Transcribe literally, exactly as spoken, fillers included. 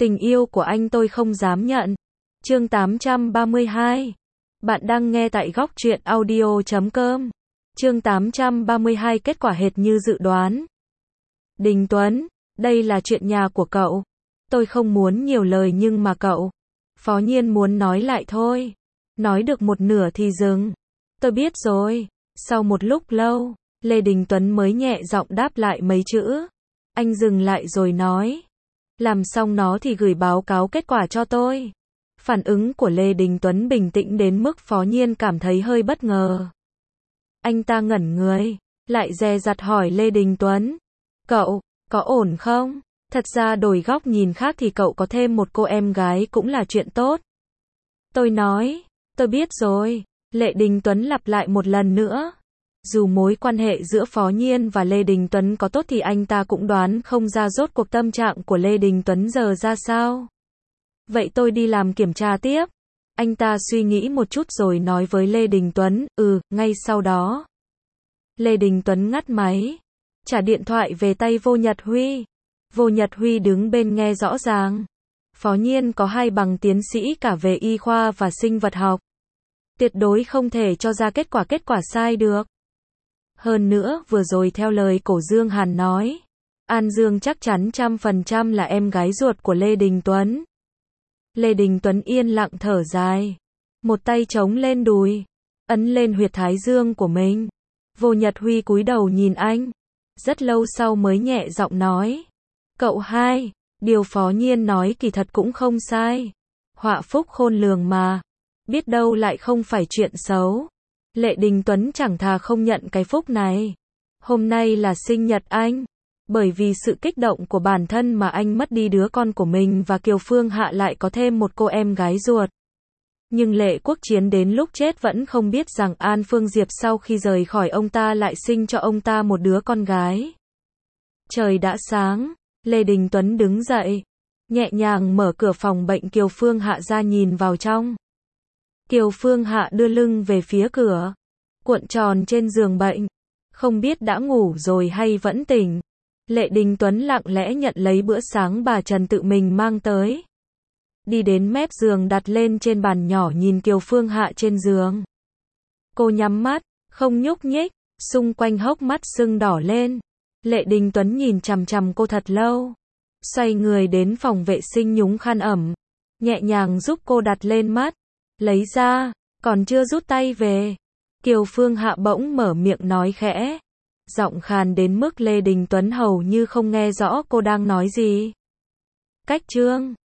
Tình yêu của anh tôi không dám nhận. Chương tám trăm ba mươi hai. Bạn đang nghe tại góc truyện audio chấm com. Chương tám trăm ba mươi hai kết quả hệt như dự đoán. Đình Tuấn, đây là chuyện nhà của cậu. Tôi không muốn nhiều lời nhưng mà cậu. Phó Nhiên muốn nói lại thôi. Nói được một nửa thì dừng. Tôi biết rồi. Sau một lúc lâu, Lê Đình Tuấn mới nhẹ giọng đáp lại mấy chữ. Anh dừng lại rồi nói. Làm xong nó thì gửi báo cáo kết quả cho tôi. Phản ứng của Lê Đình Tuấn bình tĩnh đến mức Phó Nhiên cảm thấy hơi bất ngờ. Anh ta ngẩn người, lại dè dặt hỏi Lê Đình Tuấn. Cậu, có ổn không? Thật ra đổi góc nhìn khác thì cậu có thêm một cô em gái cũng là chuyện tốt. Tôi nói, tôi biết rồi. Lê Đình Tuấn lặp lại một lần nữa. Dù mối quan hệ giữa Phó Nhiên và Lê Đình Tuấn có tốt thì anh ta cũng đoán không ra rốt cuộc tâm trạng của Lê Đình Tuấn giờ ra sao. Vậy tôi đi làm kiểm tra tiếp. Anh ta suy nghĩ một chút rồi nói với Lê Đình Tuấn, ừ, ngay sau đó. Lê Đình Tuấn ngắt máy, trả điện thoại về tay Vô Nhật Huy. Vô Nhật Huy đứng bên nghe rõ ràng. Phó Nhiên có hai bằng tiến sĩ cả về y khoa và sinh vật học. Tuyệt đối không thể cho ra kết quả kết quả sai được. Hơn nữa, vừa rồi theo lời Cổ Dương Hàn nói, An Dương chắc chắn trăm phần trăm là em gái ruột của Lê Đình Tuấn. Lê Đình Tuấn yên lặng thở dài, một tay chống lên đùi, ấn lên huyệt thái dương của mình. Vô Nhật Huy cúi đầu nhìn anh, rất lâu sau mới nhẹ giọng nói, cậu hai, điều Phó Nhiên nói kỳ thật cũng không sai. Họa phúc khôn lường mà, biết đâu lại không phải chuyện xấu. Lê Đình Tuấn chẳng thà không nhận cái phúc này. Hôm nay là sinh nhật anh. Bởi vì sự kích động của bản thân mà anh mất đi đứa con của mình và Kiều Phương Hạ lại có thêm một cô em gái ruột. Nhưng Lệ Quốc Chiến đến lúc chết vẫn không biết rằng An Phương Diệp sau khi rời khỏi ông ta lại sinh cho ông ta một đứa con gái. Trời đã sáng, Lê Đình Tuấn đứng dậy, nhẹ nhàng mở cửa phòng bệnh Kiều Phương Hạ ra nhìn vào trong. Kiều Phương Hạ đưa lưng về phía cửa, cuộn tròn trên giường bệnh, không biết đã ngủ rồi hay vẫn tỉnh. Lê Đình Tuấn lặng lẽ nhận lấy bữa sáng bà Trần tự mình mang tới. Đi đến mép giường đặt lên trên bàn nhỏ nhìn Kiều Phương Hạ trên giường. Cô nhắm mắt, không nhúc nhích, xung quanh hốc mắt sưng đỏ lên. Lê Đình Tuấn nhìn chằm chằm cô thật lâu. Xoay người đến phòng vệ sinh nhúng khăn ẩm, nhẹ nhàng giúp cô đặt lên mắt. Lấy ra, còn chưa rút tay về. Kiều Phương Hạ bỗng mở miệng nói khẽ. Giọng khàn đến mức Lê Đình Tuấn hầu như không nghe rõ cô đang nói gì. Cách chương